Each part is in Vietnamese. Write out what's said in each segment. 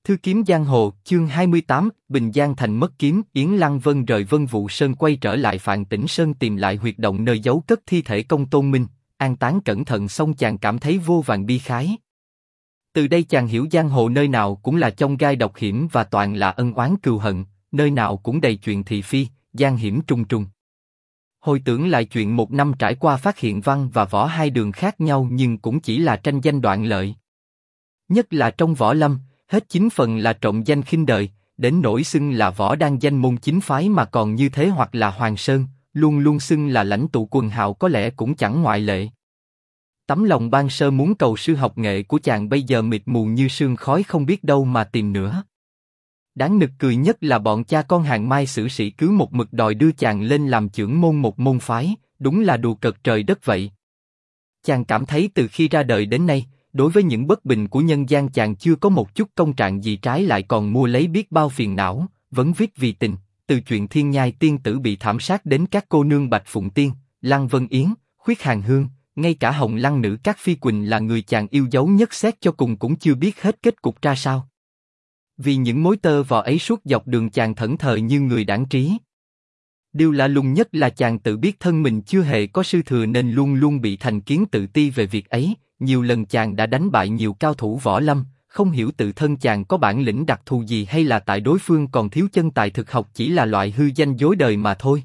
Thư kiếm giang hồ, chương 28, Bình Giang thành mất kiếm, Yến Lăng Vân rời Vân Vũ Sơn quay trở lại Phạn Tĩnh Sơn tìm lại huyệt động nơi giấu cất thi thể Công Tôn Minh, an táng cẩn thận xong chàng cảm thấy vô vàn bi khái. Từ đây chàng hiểu giang hồ nơi nào cũng là chông gai độc hiểm và toàn là ân oán cừu hận, nơi nào cũng đầy chuyện thị phi, gian hiểm trùng trùng. Hồi tưởng lại chuyện một năm trải qua phát hiện văn và võ hai đường khác nhau nhưng cũng chỉ là tranh danh đoạn lợi. Nhất là trong võ lâm, hết 9 phần là trộm danh khinh đời, đến nỗi xưng là võ đang danh môn chính phái mà còn như thế hoặc là Hoàng Sơn, luôn luôn xưng là lãnh tụ quần hào có lẽ cũng chẳng ngoại lệ. Tấm lòng ban sơ muốn cầu sư học nghệ của chàng bây giờ mịt mù như sương khói không biết đâu mà tìm nữa. Đáng nực cười nhất là bọn cha con hàng Mai sử sĩ cứ một mực đòi đưa chàng lên làm chưởng môn một môn phái, đúng là đùa cợt trời đất vậy. Chàng cảm thấy từ khi ra đời đến nay, đối với những bất bình của nhân gian chàng chưa có một chút công trạng gì, trái lại còn mua lấy biết bao phiền não, vấn vít vì tình, từ chuyện Thiên Nhai tiên tử bị thảm sát đến các cô nương Bạch Phụng Tiên, Lăng Vân Yến, Khuyết Hàn Hương, ngay cả Hồng Lăng nữ các phi quỳnh là người chàng yêu dấu nhất xét cho cùng cũng chưa biết hết kết cục ra sao. Vì những mối tơ vò ấy suốt dọc đường chàng thẫn thờ như người đãng trí. Điều lạ lùng nhất là chàng tự biết thân mình chưa hề có sư thừa nên luôn luôn bị thành kiến tự ti về việc ấy. Nhiều lần chàng đã đánh bại nhiều cao thủ võ lâm, không hiểu tự thân chàng có bản lĩnh đặc thù gì hay là tại đối phương còn thiếu chân tài thực học chỉ là loại hư danh dối đời mà thôi.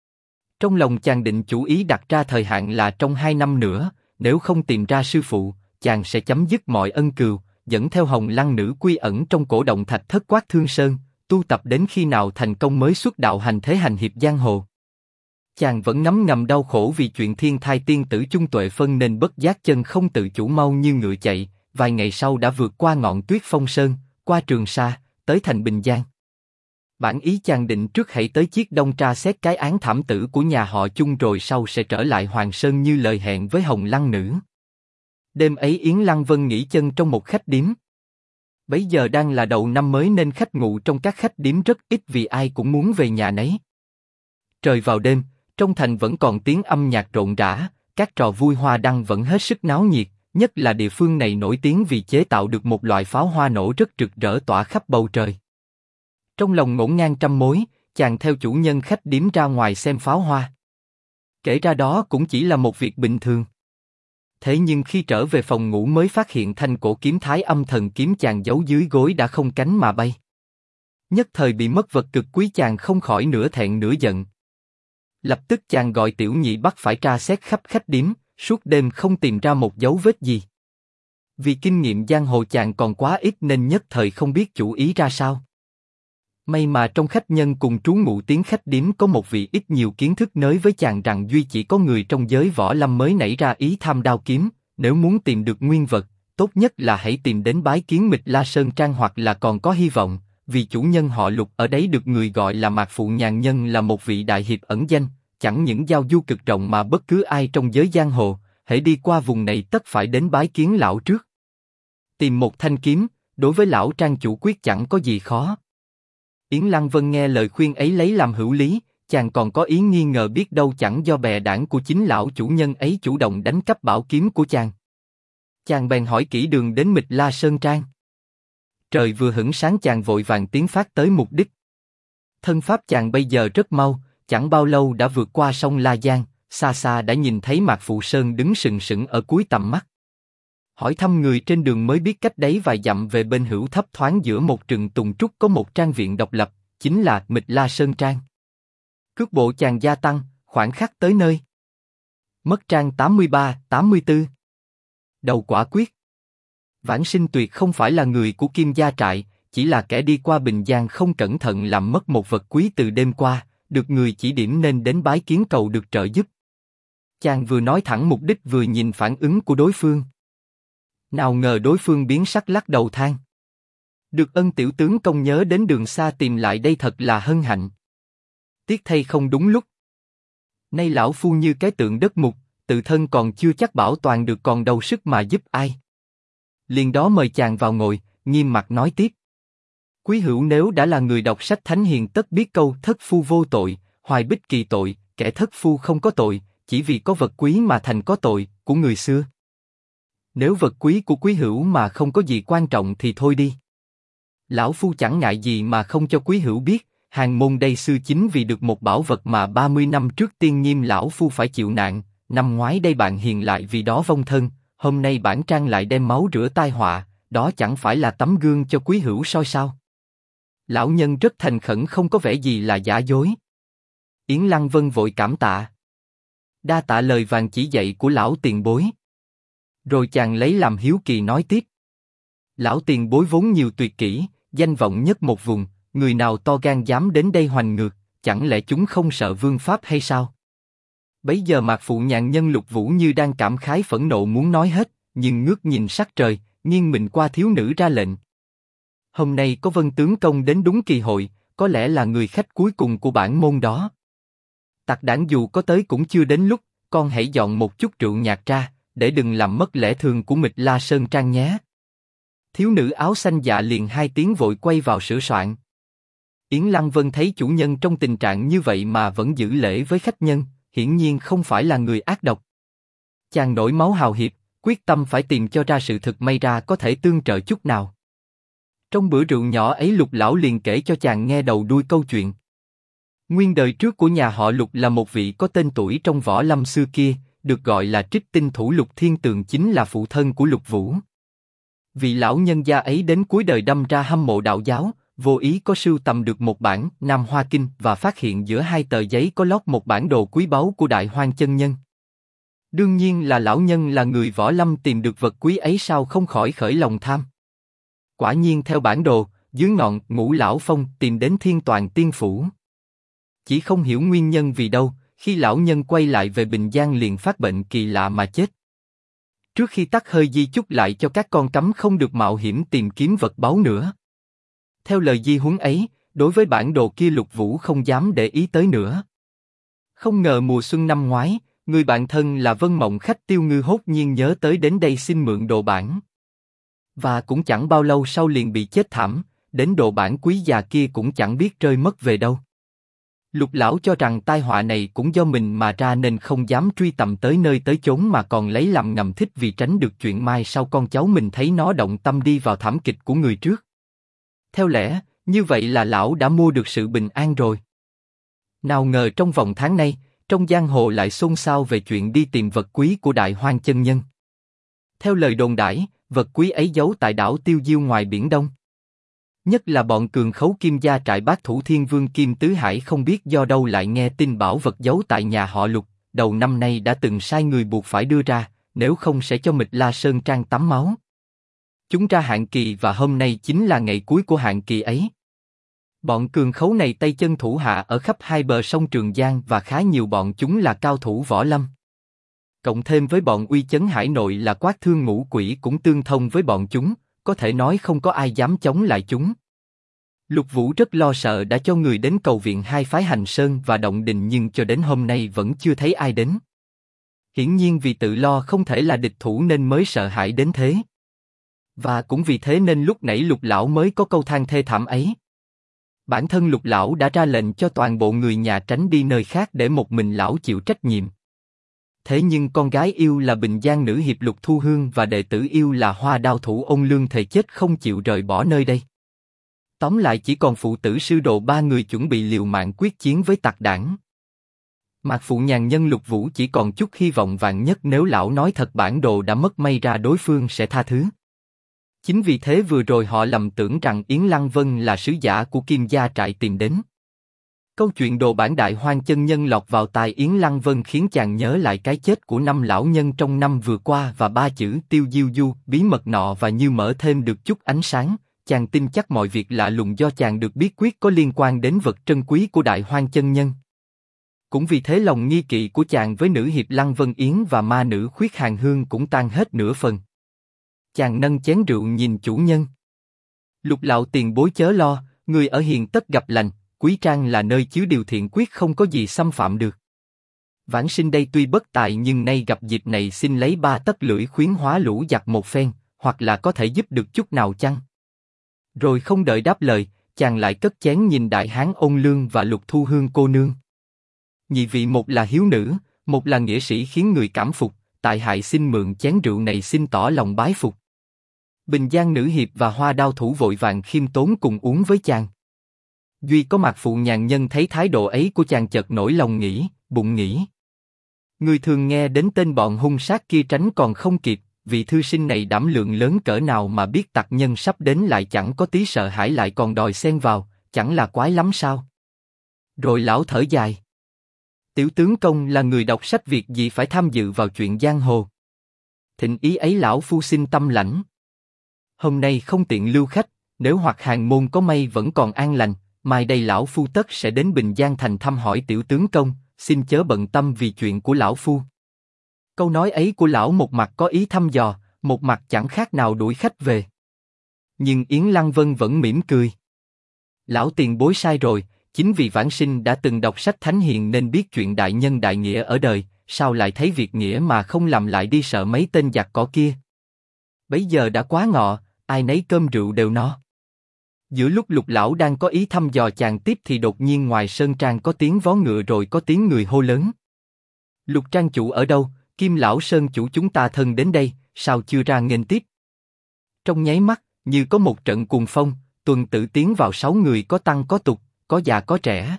Trong lòng chàng định chủ ý đặt ra thời hạn là trong 2 năm nữa, nếu không tìm ra sư phụ, chàng sẽ chấm dứt mọi ân cừu, dẫn theo Hồng Lăng nữ quy ẩn trong cổ động thạch thất Quát Thương Sơn, tu tập đến khi nào thành công mới xuất đạo hành thế hành hiệp giang hồ. Chàng vẫn ngấm ngầm đau khổ vì chuyện thiên thai tiên tử Chung Tuệ Phân nên bất giác chân không tự chủ mau như ngựa chạy, vài ngày sau đã vượt qua ngọn tuyết Phong Sơn, qua Trường Sa, tới thành Bình Giang. Bản ý chàng định trước hãy tới Chiết Đông tra xét cái án thảm tử của nhà họ Chung rồi sau sẽ trở lại Hoàng Sơn như lời hẹn với Hồng Lăng nữ. Đêm ấy Yến Lăng Vân nghỉ chân trong một khách điếm. Bấy giờ đang là đầu năm mới nên khách ngủ trong các khách điếm rất ít vì ai cũng muốn về nhà nấy. Trời vào đêm, trong thành vẫn còn tiếng âm nhạc rộn rã, các trò vui hoa đăng vẫn hết sức náo nhiệt, nhất là địa phương này nổi tiếng vì chế tạo được một loại pháo hoa nổ rất rực rỡ tỏa khắp bầu trời. Trong lòng ngổn ngang trăm mối, chàng theo chủ nhân khách điếm ra ngoài xem pháo hoa. Kể ra đó cũng chỉ là một việc bình thường. Thế nhưng khi trở về phòng ngủ mới phát hiện thanh cổ kiếm Thái Âm Thần kiếm chàng giấu dưới gối đã không cánh mà bay. Nhất thời bị mất vật cực quý chàng không khỏi nửa thẹn nửa giận. Lập tức chàng gọi Tiểu Nhị bắt phải tra xét khắp khách điếm, suốt đêm không tìm ra một dấu vết gì. Vì kinh nghiệm giang hồ chàng còn quá ít nên nhất thời không biết chủ ý ra sao. May mà trong khách nhân cùng trú ngụ tiếng khách điếm có một vị ít nhiều kiến thức nới với chàng rằng duy chỉ có người trong giới võ lâm mới nảy ra ý tham đao kiếm, nếu muốn tìm được nguyên vật, tốt nhất là hãy tìm đến bái kiến Mịch La Sơn Trang hoặc là còn có hy vọng, vì chủ nhân họ Lục ở đấy được người gọi là Mạc Phụ Nhàn Nhân là một vị đại hiệp ẩn danh, chẳng những giao du cực rộng mà bất cứ ai trong giới giang hồ, hễ đi qua vùng này tất phải đến bái kiến lão trước. Tìm một thanh kiếm, đối với lão trang chủ quyết chẳng có gì khó. Yến Lăng Vân nghe lời khuyên ấy lấy làm hữu lý, chàng còn có ý nghi ngờ biết đâu chẳng do bè đảng của chính lão chủ nhân ấy chủ động đánh cắp bảo kiếm của chàng. Chàng bèn hỏi kỹ đường đến Mịch La Sơn Trang. Trời vừa hửng sáng chàng vội vàng tiến phát tới mục đích. Thân pháp chàng bây giờ rất mau, chẳng bao lâu đã vượt qua sông La Giang, xa xa đã nhìn thấy Mạc Phụ Sơn đứng sừng sững ở cuối tầm mắt. Hỏi thăm người trên đường mới biết cách đấy vài dặm về bên hữu thấp thoáng giữa một rừng tùng trúc có một trang viện độc lập, chính là Mịch La Sơn Trang. Cước bộ chàng gia tăng, khoảng khắc tới nơi. Mất trang 83-84. Đầu quả quyết. Vãn Sinh tuyệt không phải là người của Kim Gia Trại, chỉ là kẻ đi qua Bình Giang không cẩn thận làm mất một vật quý từ đêm qua, được người chỉ điểm nên đến bái kiến cầu được trợ giúp. Chàng vừa nói thẳng mục đích vừa nhìn phản ứng của đối phương. Nào ngờ đối phương biến sắc lắc đầu than. Được ân tiểu tướng công nhớ đến đường xa tìm lại đây thật là hân hạnh. Tiếc thay không đúng lúc. Nay lão phu như cái tượng đất mục, tự thân còn chưa chắc bảo toàn được còn đâu sức mà giúp ai. Liền đó mời chàng vào ngồi, nghiêm mặt nói tiếp. Quý hữu nếu đã là người đọc sách thánh hiền tất biết câu thất phu vô tội, hoài bích kỳ tội, kẻ thất phu không có tội, chỉ vì có vật quý mà thành có tội, của người xưa. Nếu vật quý của quý hữu mà không có gì quan trọng thì thôi đi. Lão phu chẳng ngại gì mà không cho quý hữu biết, hàng môn đây xưa chính vì được một bảo vật mà 30 năm trước tiên nghiêm lão phu phải chịu nạn, năm ngoái đây bạn hiền lại vì đó vong thân, hôm nay bản trang lại đem máu rửa tai họa, đó chẳng phải là tấm gương cho quý hữu soi sao? Lão nhân rất thành khẩn không có vẻ gì là giả dối. Yến Lăng Vân vội cảm tạ. Đa tạ lời vàng chỉ dạy của lão tiền bối. Rồi chàng lấy làm hiếu kỳ nói tiếp. Lão tiền bối vốn nhiều tuyệt kỹ, danh vọng nhất một vùng, người nào to gan dám đến đây hoành ngược, chẳng lẽ chúng không sợ vương pháp hay sao? Bấy giờ Mạc Phụ Nhạn Nhân Lục Vũ như đang cảm khái phẫn nộ muốn nói hết, nhưng ngước nhìn sắc trời, nghiêng mình qua thiếu nữ ra lệnh. Hôm nay có Vân tướng công đến đúng kỳ hội, có lẽ là người khách cuối cùng của bản môn đó. Tặc đảng dù có tới cũng chưa đến lúc, con hãy dọn một chút rượu nhạt ra, để đừng làm mất lễ thường của Mịch La Sơn Trang nhé. Thiếu nữ áo xanh dạ liền hai tiếng vội quay vào sửa soạn. Yến Lăng Vân thấy chủ nhân trong tình trạng như vậy mà vẫn giữ lễ với khách nhân, hiển nhiên không phải là người ác độc. Chàng nổi máu hào hiệp, quyết tâm phải tìm cho ra sự thực may ra có thể tương trợ chút nào. Trong bữa rượu nhỏ ấy Lục lão liền kể cho chàng nghe đầu đuôi câu chuyện. Nguyên đời trước của nhà họ Lục là một vị có tên tuổi trong võ lâm xưa kia, được gọi là Trích Tinh Thủ Lục Thiên Tường chính là phụ thân của Lục Vũ. Vị lão nhân gia ấy đến cuối đời đâm ra hâm mộ đạo giáo, vô ý có sưu tầm được một bản Nam Hoa Kinh và phát hiện giữa hai tờ giấy có lót một bản đồ quý báu của Đại Hoang chân nhân. Đương nhiên là lão nhân là người võ lâm tìm được vật quý ấy sao không khỏi khởi lòng tham. Quả nhiên theo bản đồ, dưới ngọn Ngũ Lão Phong tìm đến Thiên Toàn Tiên Phủ. Chỉ không hiểu nguyên nhân vì đâu, khi lão nhân quay lại về Bình Giang liền phát bệnh kỳ lạ mà chết. Trước khi tắt hơi di chúc lại cho các con cấm không được mạo hiểm tìm kiếm vật báu nữa. Theo lời di huấn ấy, đối với bản đồ kia Lục Vũ không dám để ý tới nữa. Không ngờ mùa xuân năm ngoái, người bạn thân là Vân Mộng Khách Tiêu Ngư hốt nhiên nhớ tới đến đây xin mượn đồ bản. Và cũng chẳng bao lâu sau liền bị chết thảm, đến đồ bản quý già kia cũng chẳng biết rơi mất về đâu. Lục lão cho rằng tai họa này cũng do mình mà ra nên không dám truy tầm tới nơi tới chốn mà còn lấy làm ngầm thích vì tránh được chuyện mai sau con cháu mình thấy nó động tâm đi vào thảm kịch của người trước. Theo lẽ, như vậy là lão đã mua được sự bình an rồi. Nào ngờ trong vòng tháng nay, trong giang hồ lại xôn xao về chuyện đi tìm vật quý của Đại Hoang chân nhân. Theo lời đồn đãi, vật quý ấy giấu tại đảo Tiêu Diêu ngoài biển Đông. Nhất là bọn cường khấu Kim gia trại Bác Thủ Thiên Vương Kim Tứ Hải không biết do đâu lại nghe tin bảo vật giấu tại nhà họ Lục, đầu năm nay đã từng sai người buộc phải đưa ra, nếu không sẽ cho Mịch La Sơn Trang tắm máu. Chúng ra hạn kỳ và hôm nay chính là ngày cuối của hạn kỳ ấy. Bọn cường khấu này tay chân thủ hạ ở khắp hai bờ sông Trường Giang và khá nhiều bọn chúng là cao thủ võ lâm. Cộng thêm với bọn uy chấn hải nội là Quát Thương Ngũ Quỷ cũng tương thông với bọn chúng, có thể nói không có ai dám chống lại chúng. Lục Vũ rất lo sợ đã cho người đến cầu viện hai phái Hành Sơn và Động Đình nhưng cho đến hôm nay vẫn chưa thấy ai đến. Hiển nhiên vì tự lo không thể là địch thủ nên mới sợ hãi đến thế. Và cũng vì thế nên lúc nãy Lục lão mới có câu than thê thảm ấy. Bản thân Lục lão đã ra lệnh cho toàn bộ người nhà tránh đi nơi khác để một mình lão chịu trách nhiệm. Thế nhưng con gái yêu là Bình Giang nữ hiệp Lục Thu Hương và đệ tử yêu là Hoa Đao thủ Ôn Lương thề chết không chịu rời bỏ nơi đây. Tóm lại chỉ còn phụ tử sư đồ ba người chuẩn bị liều mạng quyết chiến với tặc đảng. Mạc Phụ Nhàn Nhân Lục Vũ chỉ còn chút hy vọng vàng nhất nếu lão nói thật bản đồ đã mất may ra đối phương sẽ tha thứ. Chính vì thế vừa rồi họ lầm tưởng rằng Yến Lăng Vân là sứ giả của Kim gia trại tìm đến. Câu chuyện đồ bản Đại Hoang chân nhân lọt vào tai Yến Lăng Vân khiến chàng nhớ lại cái chết của 5 lão nhân trong năm vừa qua và 3 chữ Tiêu Diêu Du bí mật nọ và như mở thêm được chút ánh sáng. Chàng tin chắc mọi việc lạ lùng do chàng được biết quyết có liên quan đến vật trân quý của Đại Hoang chân nhân. Cũng vì thế lòng nghi kỵ của chàng với nữ hiệp Lăng Vân Yến và ma nữ Khuyết Hàn Hương cũng tan hết nửa phần. Chàng nâng chén rượu nhìn chủ nhân. Lục lão tiền bối chớ lo, người ở hiền tất gặp lành, Quý Trang là nơi chứa điều thiện quyết không có gì xâm phạm được. Vãng sinh đây tuy bất tài nhưng nay gặp dịp này xin lấy 3 tấc lưỡi khuyến hóa lũ giặc một phen, hoặc là có thể giúp được chút nào chăng? Rồi không đợi đáp lời, chàng lại cất chén nhìn đại hán Ôn Lương và Lục Thu Hương cô nương. Nhị vị một là hiếu nữ, một là nghĩa sĩ khiến người cảm phục, tại hạ xin mượn chén rượu này xin tỏ lòng bái phục. Bình Giang nữ hiệp và Hoa Đao thủ vội vàng khiêm tốn cùng uống với chàng. Duy có Mạc Phụ nhàn nhân thấy thái độ ấy của chàng chợt nổi lòng nghĩ, bụng nghĩ. Người thường nghe đến tên bọn hung sát kia tránh còn không kịp, vị thư sinh này đảm lượng lớn cỡ nào mà biết tặc nhân sắp đến lại chẳng có tí sợ hãi lại còn đòi xen vào, chẳng là quái lắm sao? Rồi lão thở dài. Tiểu tướng công là người đọc sách, việc gì phải tham dự vào chuyện giang hồ. Thịnh ý ấy lão phu xin tâm lãnh. Hôm nay không tiện lưu khách, nếu hoặc hàng môn có may vẫn còn an lành, mai đây lão phu tất sẽ đến Bình Giang thành thăm hỏi tiểu tướng công, xin chớ bận tâm vì chuyện của lão phu. Câu nói ấy của lão một mặt có ý thăm dò, một mặt chẳng khác nào đuổi khách về. Nhưng Yến Lăng Vân vẫn mỉm cười. Lão tiền bối sai rồi, chính vì vãng sinh đã từng đọc sách thánh hiền nên biết chuyện đại nhân đại nghĩa ở đời, sao lại thấy việc nghĩa mà không làm lại đi sợ mấy tên giặc cỏ kia. Bấy giờ đã quá ngọ, ai nấy cơm rượu đều no. Giữa lúc Lục lão đang có ý thăm dò chàng tiếp thì đột nhiên ngoài sơn trang có tiếng vó ngựa rồi có tiếng người hô lớn. Lục trang chủ ở đâu? Kim lão sơn chủ chúng ta thân đến đây, sao chưa ra nghênh tiếp? Trong nháy mắt, như có một trận cuồng phong, tuần tự tiến vào 6 người có tăng có tục, có già có trẻ.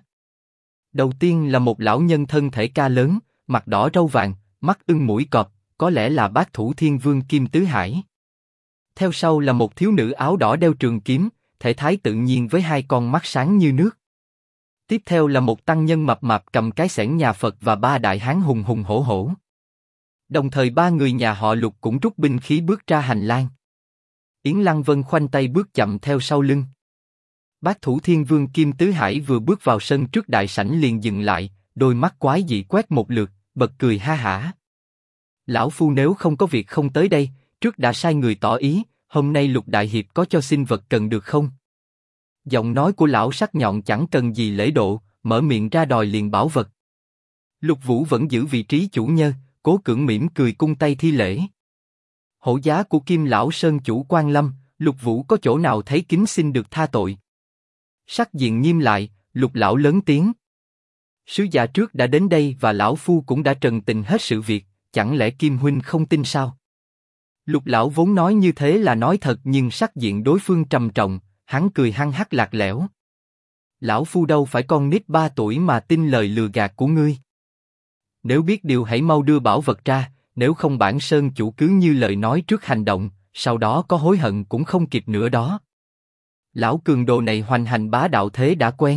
Đầu tiên là một lão nhân thân thể ca lớn, mặt đỏ râu vàng, mắt ưng mũi cọp, có lẽ là Bác Thủ Thiên Vương Kim Tứ Hải. Theo sau là một thiếu nữ áo đỏ đeo trường kiếm, thể thái tự nhiên với 2 con mắt sáng như nước. Tiếp theo là một tăng nhân mập mạp cầm cái xẻng nhà Phật và 3 đại hán hùng hùng hổ hổ. Đồng thời 3 người nhà họ Lục cũng rút binh khí bước ra hành lang. Yến Lăng Vân khoanh tay bước chậm theo sau lưng. Bác Thủ Thiên Vương Kim Tứ Hải vừa bước vào sân trước đại sảnh liền dừng lại, đôi mắt quái dị quét một lượt, bật cười ha hả. Lão phu nếu không có việc không tới đây, trước đã sai người tỏ ý, hôm nay Lục đại hiệp có cho xin vật cần được không? Giọng nói của lão sắc nhọn chẳng cần gì lễ độ, mở miệng ra đòi liền bảo vật. Lục Vũ vẫn giữ vị trí chủ nhân, cố cưỡng mỉm cười cung tay thi lễ. Hổ giá của Kim lão sơn chủ Quan Lâm, Lục Vũ có chỗ nào thấy kính xin được tha tội. Sắc diện nghiêm lại, Lục lão lớn tiếng. Sứ giả trước đã đến đây và lão phu cũng đã trần tình hết sự việc, chẳng lẽ Kim huynh không tin sao? Lục lão vốn nói như thế là nói thật nhưng sắc diện đối phương trầm trọng, hắn cười hăng hắc lạc lẽo. Lão phu đâu phải con nít 3 tuổi mà tin lời lừa gạt của ngươi. Nếu biết điều hãy mau đưa bảo vật ra, nếu không bản sơn chủ cứ như lời nói trước hành động, sau đó có hối hận cũng không kịp nữa đó. Lão cường đồ này hoành hành bá đạo thế đã quen.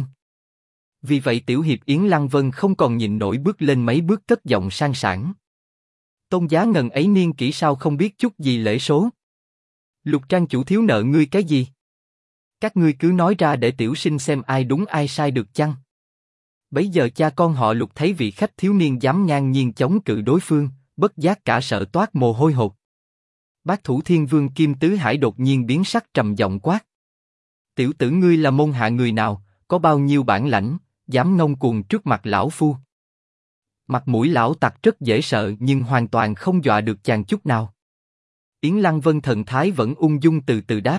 Vì vậy tiểu hiệp Yến Lăng Vân không còn nhìn nổi bước lên mấy bước cất giọng sang sảng. Tôn giá ngần ấy niên kỷ sao không biết chút gì lễ số. Lục trang chủ thiếu nợ ngươi cái gì? Các ngươi cứ nói ra để tiểu sinh xem ai đúng ai sai được chăng? Bấy giờ cha con họ Lục thấy vị khách thiếu niên dám ngang nhiên chống cự đối phương, bất giác cả sợ toát mồ hôi hột. Bác Thủ Thiên Vương Kim Tứ Hải đột nhiên biến sắc trầm giọng quát. Tiểu tử ngươi là môn hạ người nào, có bao nhiêu bản lãnh, dám ngông cuồng trước mặt lão phu? Mặt mũi lão tặc rất dễ sợ nhưng hoàn toàn không dọa được chàng chút nào. Yến Lăng Vân thần thái vẫn ung dung từ từ đáp.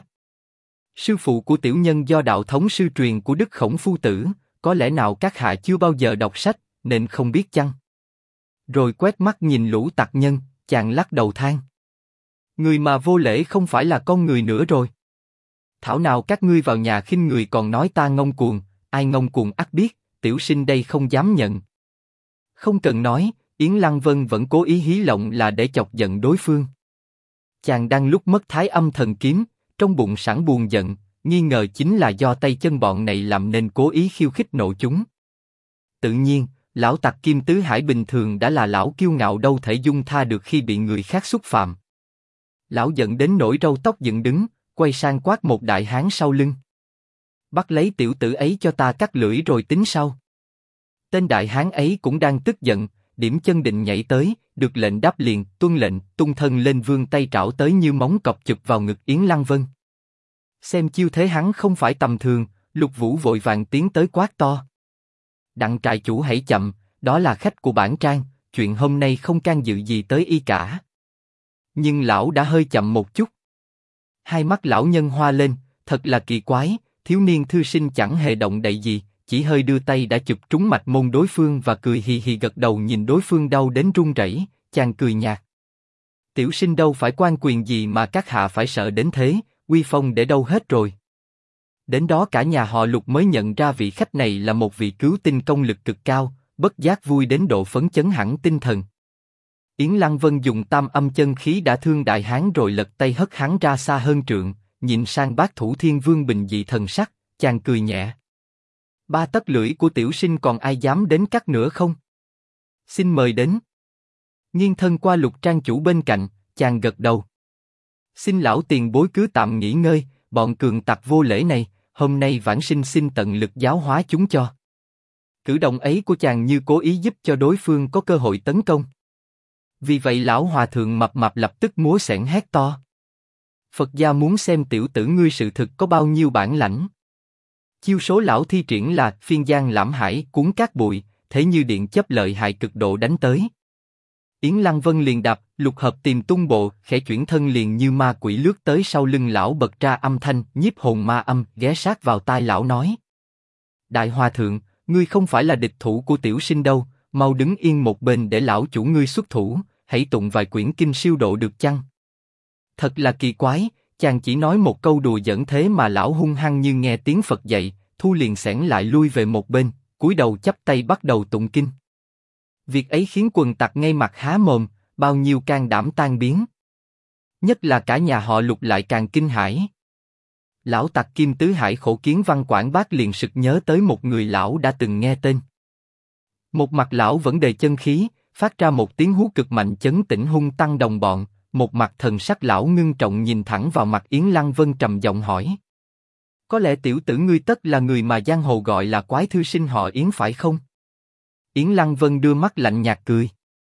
Sư phụ của tiểu nhân do đạo thống sư truyền của Đức Khổng Phu Tử, có lẽ nào các hạ chưa bao giờ đọc sách, nên không biết chăng? Rồi quét mắt nhìn lũ tặc nhân, chàng lắc đầu than. Người mà vô lễ không phải là con người nữa rồi. Thảo nào các ngươi vào nhà khinh người còn nói ta ngông cuồng, ai ngông cuồng ắt biết, tiểu sinh đây không dám nhận. Không cần nói, Yến Lăng Vân vẫn cố ý hí lộng là để chọc giận đối phương. Chàng đang lúc mất thái âm thần kiếm, trong bụng sẵn buồn giận, nghi ngờ chính là do tay chân bọn này làm nên cố ý khiêu khích nộ chúng. Tự nhiên, lão tặc Kim Tứ Hải bình thường đã là lão kiêu ngạo đâu thể dung tha được khi bị người khác xúc phạm. Lão giận đến nỗi râu tóc dựng đứng, quay sang quát một đại hán sau lưng. Bắt lấy tiểu tử ấy cho ta cắt lưỡi rồi tính sau. Tên đại hán ấy cũng đang tức giận, điểm chân định nhảy tới, được lệnh đáp liền, tuân lệnh, tung thân lên vươn tay trảo tới như móng cọp chụp vào ngực Yến Lăng Vân. Xem chiêu thế hắn không phải tầm thường, Lục Vũ vội vàng tiến tới quát to. Đặng trại chủ hãy chậm, đó là khách của bản trang, chuyện hôm nay không can dự gì tới y cả. Nhưng lão đã hơi chậm một chút. Hai mắt lão nhân hoa lên, thật là kỳ quái, thiếu niên thư sinh chẳng hề động đậy gì, chỉ hơi đưa tay đã chụp trúng mạch môn đối phương và cười hì hì gật đầu nhìn đối phương đau đến run rẩy, chàng cười nhạt. Tiểu sinh đâu phải quan quyền gì mà các hạ phải sợ đến thế, uy phong để đâu hết rồi. Đến đó cả nhà họ Lục mới nhận ra vị khách này là một vị cứu tinh công lực cực cao, bất giác vui đến độ phấn chấn hẳn tinh thần. Yến Lăng Vân dùng tam âm chân khí đả thương đại hán rồi lật tay hất hắn ra xa hơn trượng, nhìn sang Bác Thủ Thiên Vương bình dị thần sắc, chàng cười nhẹ. 3 tấc lưỡi của tiểu sinh còn ai dám đến cắt nữa không? Xin mời đến. Nghiêng thân qua Lục trang chủ bên cạnh, chàng gật đầu. Xin lão tiền bối cứ tạm nghỉ ngơi, bọn cường tặc vô lễ này, hôm nay vãn sinh xin tận lực giáo hóa chúng cho. Cử động ấy của chàng như cố ý giúp cho đối phương có cơ hội tấn công. Vì vậy lão hòa thượng mập mạp lập tức múa xẻng hét to. Phật gia muốn xem tiểu tử ngươi sự thực có bao nhiêu bản lãnh. Chiêu số lão thi triển là phiên giang lãm hải cuốn cát bụi, thế như điện chấp lợi hại cực độ đánh tới. Yến Lăng Vân liền đạp, lục hợp tìm tung bộ, khẽ chuyển thân liền như ma quỷ lướt tới sau lưng lão bật ra âm thanh nhiếp hồn ma âm, ghé sát vào tai lão nói: Đại hòa thượng, ngươi không phải là địch thủ của tiểu sinh đâu, mau đứng yên một bên để lão chủ ngươi xuất thủ, hãy tụng vài quyển kinh siêu độ được chăng? Thật là kỳ quái, chàng chỉ nói một câu đùa giỡn thế mà lão hung hăng như nghe tiếng Phật dạy, thu liền xẻng lại lui về một bên, cúi đầu chắp tay bắt đầu tụng kinh. Việc ấy khiến quần tặc ngay mặt há mồm, bao nhiêu can đảm tan biến. Nhất là cả nhà họ Lục lại càng kinh hãi. Lão tặc Kim Tứ Hải Khổ Kiến Văn Quảng Bác liền sực nhớ tới một người lão đã từng nghe tên. Một mặt lão vẫn đầy chân khí, phát ra một tiếng hú cực mạnh chấn tĩnh hung tăng đồng bọn, một mặt thần sắc lão ngưng trọng nhìn thẳng vào mặt Yến Lăng Vân trầm giọng hỏi: Có lẽ tiểu tử ngươi tất là người mà giang hồ gọi là quái thư sinh họ Yến phải không? Yến Lăng Vân đưa mắt lạnh nhạt cười.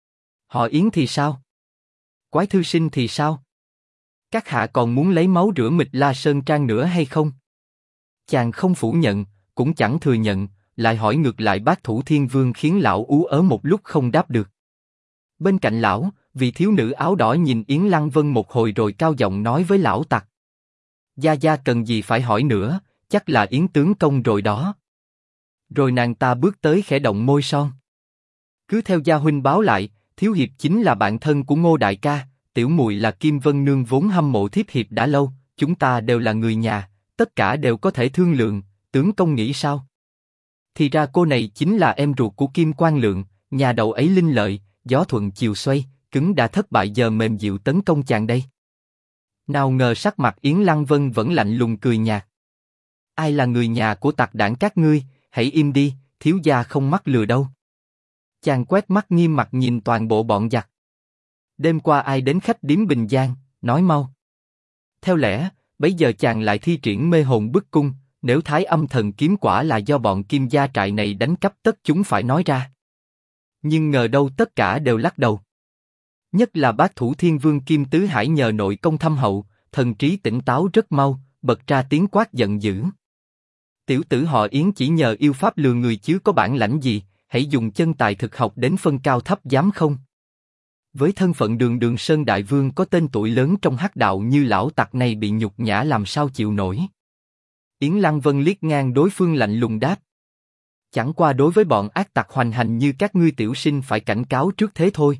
Họ Yến thì sao? Quái thư sinh thì sao? Các hạ còn muốn lấy máu rửa Mịch La Sơn Trang nữa hay không? Chàng không phủ nhận, cũng chẳng thừa nhận, lại hỏi ngược lại Bác Thủ Thiên Vương khiến lão ú ớ một lúc không đáp được. Bên cạnh lão, vị thiếu nữ áo đỏ nhìn Yến Lăng Vân một hồi rồi cao giọng nói với lão tặc: Gia Gia cần gì phải hỏi nữa, chắc là Yến tướng công rồi đó. Rồi nàng ta bước tới khẽ động môi son. Cứ theo gia huynh báo lại, thiếu hiệp chính là bạn thân của Ngô đại ca, tiểu muội là Kim Vân Nương vốn hâm mộ thiếp hiệp đã lâu, chúng ta đều là người nhà, tất cả đều có thể thương lượng, tướng công nghĩ sao? Thì ra cô này chính là em ruột của Kim Quang Lượng, nhà đầu ấy linh lợi, gió thuận chiều xoay, cứng đã thất bại giờ mềm dịu tấn công chàng đây. Nào ngờ sắc mặt Yến Lăng Vân vẫn lạnh lùng cười nhạt. Ai là người nhà của tặc đảng các ngươi, hãy im đi, thiếu gia không mắc lừa đâu. Chàng quét mắt nghiêm mặt nhìn toàn bộ bọn giặc. Đêm qua ai đến khách điếm Bình Giang, nói mau. Theo lẽ, bấy giờ chàng lại thi triển mê hồn bức cung, nếu Thái Âm Thần Kiếm quả là do bọn Kim gia trại này đánh cắp tất chúng phải nói ra. Nhưng ngờ đâu tất cả đều lắc đầu. Nhất là Bác Thủ Thiên Vương Kim Tứ Hải nhờ nội công thâm hậu, thần trí tỉnh táo rất mau, bật ra tiếng quát giận dữ. Tiểu tử họ Yến chỉ nhờ yêu pháp lừa người chứ có bản lãnh gì, hãy dùng chân tài thực học đến phân cao thấp dám không? Với thân phận Đường Đường Sơn Đại Vương có tên tuổi lớn trong hắc đạo như lão tặc này bị nhục nhã làm sao chịu nổi? Yến Lăng Vân liếc ngang đối phương lạnh lùng đáp: Chẳng qua đối với bọn ác tặc hoành hành như các ngươi tiểu sinh phải cảnh cáo trước thế thôi.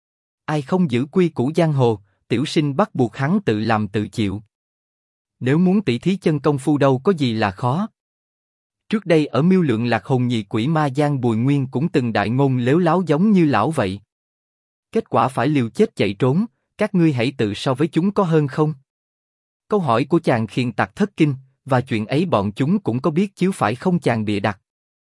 Ai không giữ quy củ giang hồ, tiểu sinh bắt buộc hắn tự làm tự chịu. Nếu muốn tỉ thí chân công phu đâu có gì là khó. Trước đây ở Miêu Lượng Lạc Hồn Nhị Quỷ Ma Giang Bùi Nguyên cũng từng đại ngôn lếu láo giống như lão vậy. Kết quả phải liều chết chạy trốn, các ngươi hãy tự so với chúng có hơn không? Câu hỏi của chàng khiến tặc thất kinh, và chuyện ấy bọn chúng cũng có biết chứ phải không chàng bịa đặt.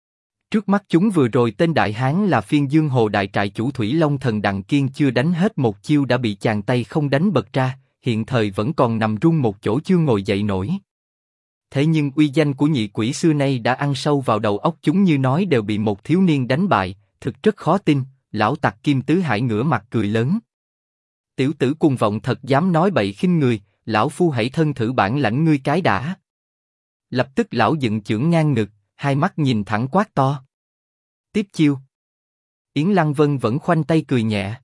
Trước mắt chúng vừa rồi tên đại hán là Phiên Dương Hồ đại trại chủ Thủy Long Thần Đặng Kiên chưa đánh hết một chiêu đã bị chàng tay không đánh bật ra, hiện thời vẫn còn nằm run một chỗ chưa ngồi dậy nổi. Thế nhưng uy danh của nhị quỷ xưa nay đã ăn sâu vào đầu óc chúng như nói đều bị một thiếu niên đánh bại, thực rất khó tin. Lão tặc Kim Tứ Hải ngửa mặt cười lớn. Tiểu tử cuồng vọng thật dám nói bậy khinh người, lão phu hãy thân thử bản lãnh ngươi cái đã. Lập tức lão dựng chưởng ngang ngực, hai mắt nhìn thẳng quát to. Tiếp chiêu. Yến Lăng Vân vẫn khoanh tay cười nhẹ.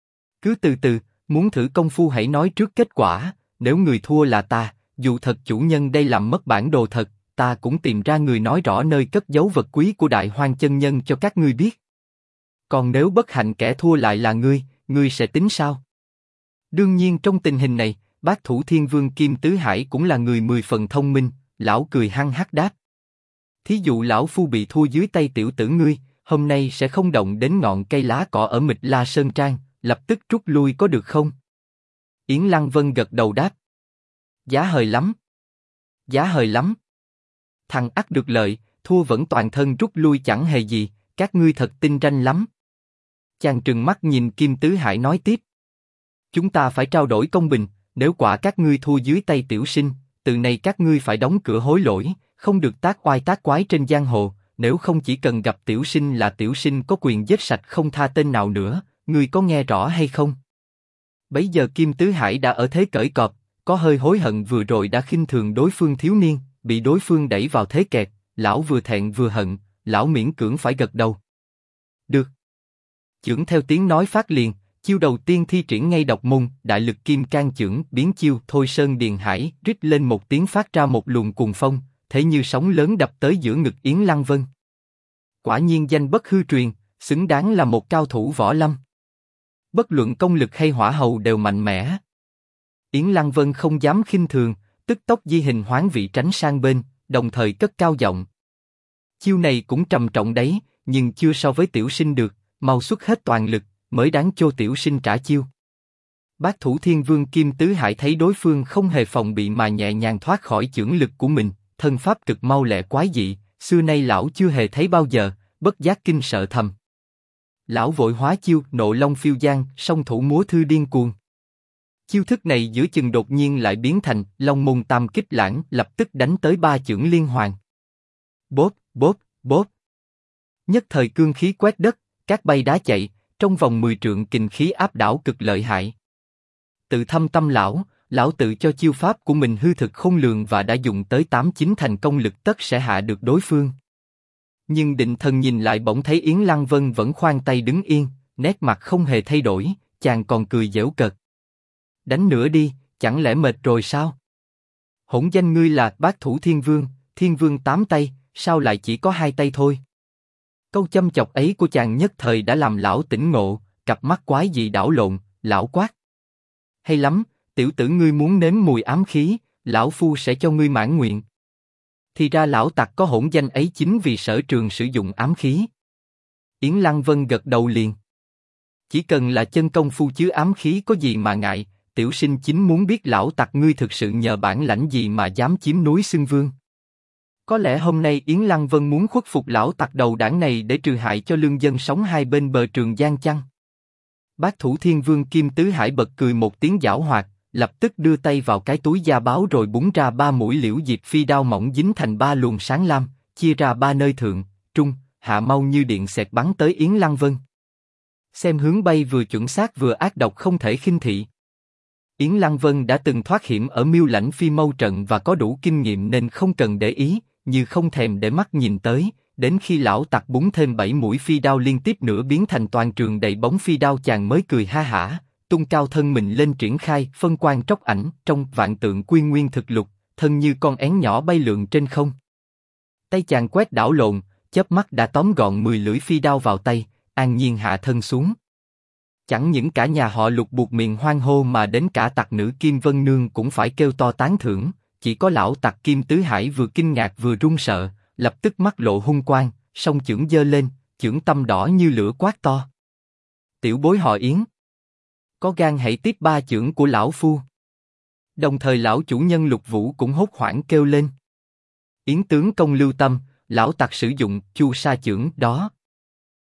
Cứ từ từ, muốn thử công phu hãy nói trước kết quả, nếu người thua là ta, dù thật chủ nhân đây làm mất bản đồ thật, ta cũng tìm ra người nói rõ nơi cất giấu vật quý của Đại Hoang chân nhân cho các ngươi biết. Còn nếu bất hạnh kẻ thua lại là ngươi, ngươi sẽ tính sao? Đương nhiên trong tình hình này, Bác Thủ Thiên Vương Kim Tứ Hải cũng là người 10 phần thông minh, lão cười hăng hắc đáp. Thí dụ lão phu bị thua dưới tay tiểu tử ngươi, hôm nay sẽ không động đến ngọn cây lá cọ ở Mịch La Sơn Trang, lập tức rút lui có được không? Yến Lăng Vân gật đầu đáp. Giá hời lắm. Giá hời lắm. Thằng ắt được lợi, thua vẫn toàn thân rút lui chẳng hề gì, các ngươi thật tinh ranh lắm. Chàng trừng mắt nhìn Kim Tứ Hải nói tiếp. Chúng ta phải trao đổi công bình, nếu quả các ngươi thua dưới tay tiểu sinh, từ nay các ngươi phải đóng cửa hối lỗi, không được tác oai tác quái trên giang hồ, nếu không chỉ cần gặp tiểu sinh là tiểu sinh có quyền giết sạch không tha tên nào nữa, ngươi có nghe rõ hay không? Bấy giờ Kim Tứ Hải đã ở thế cởi cọp, có hơi hối hận vừa rồi đã khinh thường đối phương thiếu niên, bị đối phương đẩy vào thế kẹt, lão vừa thẹn vừa hận, lão miễn cưỡng phải gật đầu. Được. Chưởng theo tiếng nói phát liền, chiêu đầu tiên thi triển ngay độc môn, đại lực kim can chưởng, biến chiêu, Thôi Sơn Điền Hải, rít lên một tiếng phát ra một luồng cuồng phong, thế như sóng lớn đập tới giữa ngực Yến Lăng Vân. Quả nhiên danh bất hư truyền, xứng đáng là một cao thủ võ lâm. Bất luận công lực hay hỏa hầu đều mạnh mẽ. Yến Lăng Vân không dám khinh thường, tức tốc di hình hoán vị tránh sang bên, đồng thời cất cao giọng. Chiêu này cũng trầm trọng đấy, nhưng chưa so với tiểu sinh được, mau xuất hết toàn lực, mới đáng cho tiểu sinh trả chiêu. Bác Thủ Thiên Vương Kim Tứ Hải thấy đối phương không hề phòng bị mà nhẹ nhàng thoát khỏi chưởng lực của mình, thân pháp cực mau lẹ quái dị, xưa nay lão chưa hề thấy bao giờ, bất giác kinh sợ thầm. Lão vội hóa chiêu, Nộ Long Phiêu Giang, song thủ múa thư điên cuồng. Chiêu thức này giữa chừng đột nhiên lại biến thành Long Môn Tam Kích Lãng, lập tức đánh tới ba chưởng liên hoàn. Bốp, bốp, bốp. Nhất thời cương khí quét đất, cát bay đá chạy, trong vòng 10 trượng kình khí áp đảo cực lợi hại. Tự thâm tâm lão tự cho chiêu pháp của mình hư thực không lường và đã dùng tới 8-9 thành công lực tất sẽ hạ được đối phương. Nhưng định thần nhìn lại bỗng thấy Yến Lăng Vân vẫn khoanh tay đứng yên, nét mặt không hề thay đổi, chàng còn cười giễu cợt. Đánh nữa đi, chẳng lẽ mệt rồi sao? Hỗn danh ngươi là Bác Thủ Thiên Vương 8 tay, sao lại chỉ có 2 tay thôi? Câu châm chọc ấy của chàng nhất thời đã làm lão tỉnh ngộ, cặp mắt quái dị đảo lộn, lão quát. Hay lắm, tiểu tử ngươi muốn nếm mùi ám khí, lão phu sẽ cho ngươi mãn nguyện. Thì ra lão tặc có hỗn danh ấy chính vì sở trường sử dụng ám khí. Yến Lăng Vân gật đầu liền. Chỉ cần là chân công phu chứ ám khí có gì mà ngại, tiểu sinh chính muốn biết lão tặc ngươi thực sự nhờ bản lãnh gì mà dám chiếm núi xưng vương. Có lẽ hôm nay Yến Lăng Vân muốn khuất phục lão tặc đầu đảng này để trừ hại cho lương dân sống hai bên bờ Trường Giang chăng? Bác Thủ Thiên Vương Kim Tứ Hải bật cười một tiếng giảo hoạt, lập tức đưa tay vào cái túi da báo rồi búng ra 3 mũi liễu diệp phi đao mỏng dính thành 3 luồng sáng lam, chia ra 3 nơi thượng, trung, hạ mau như điện xẹt bắn tới Yến Lăng Vân. Xem hướng bay vừa chuẩn xác vừa ác độc không thể khinh thị. Yến Lăng Vân đã từng thoát hiểm ở Miêu Lãnh Phi Mâu trận và có đủ kinh nghiệm nên không cần để ý, như không thèm để mắt nhìn tới. Đến khi lão tặc búng thêm 7 mũi phi đao liên tiếp nữa biến thành toàn trường đầy bóng phi đao, chàng mới cười ha hả, tung cao thân mình lên triển khai phân quang tróc ảnh trong vạn tượng quy nguyên thực lục, thân như con én nhỏ bay lượn trên không. Tay chàng quét đảo lộn, chớp mắt đã tóm gọn 10 lưỡi phi đao vào tay, an nhiên hạ thân xuống. Chẳng những cả nhà họ Lục buộc miệng hoan hô mà đến cả tặc nữ Kim Vân Nương cũng phải kêu to tán thưởng, chỉ có lão tặc Kim Tứ Hải vừa kinh ngạc vừa run sợ, lập tức mắt lộ hung quang, song chưởng giơ lên, chưởng tâm đỏ như lửa quát to. Tiểu bối họ Yến, có gan hãy tiếp 3 chưởng của lão phu. Đồng thời lão chủ nhân Lục Vũ cũng hốt hoảng kêu lên. Yến tướng công lưu tâm, lão tặc sử dụng chu sa chưởng đó,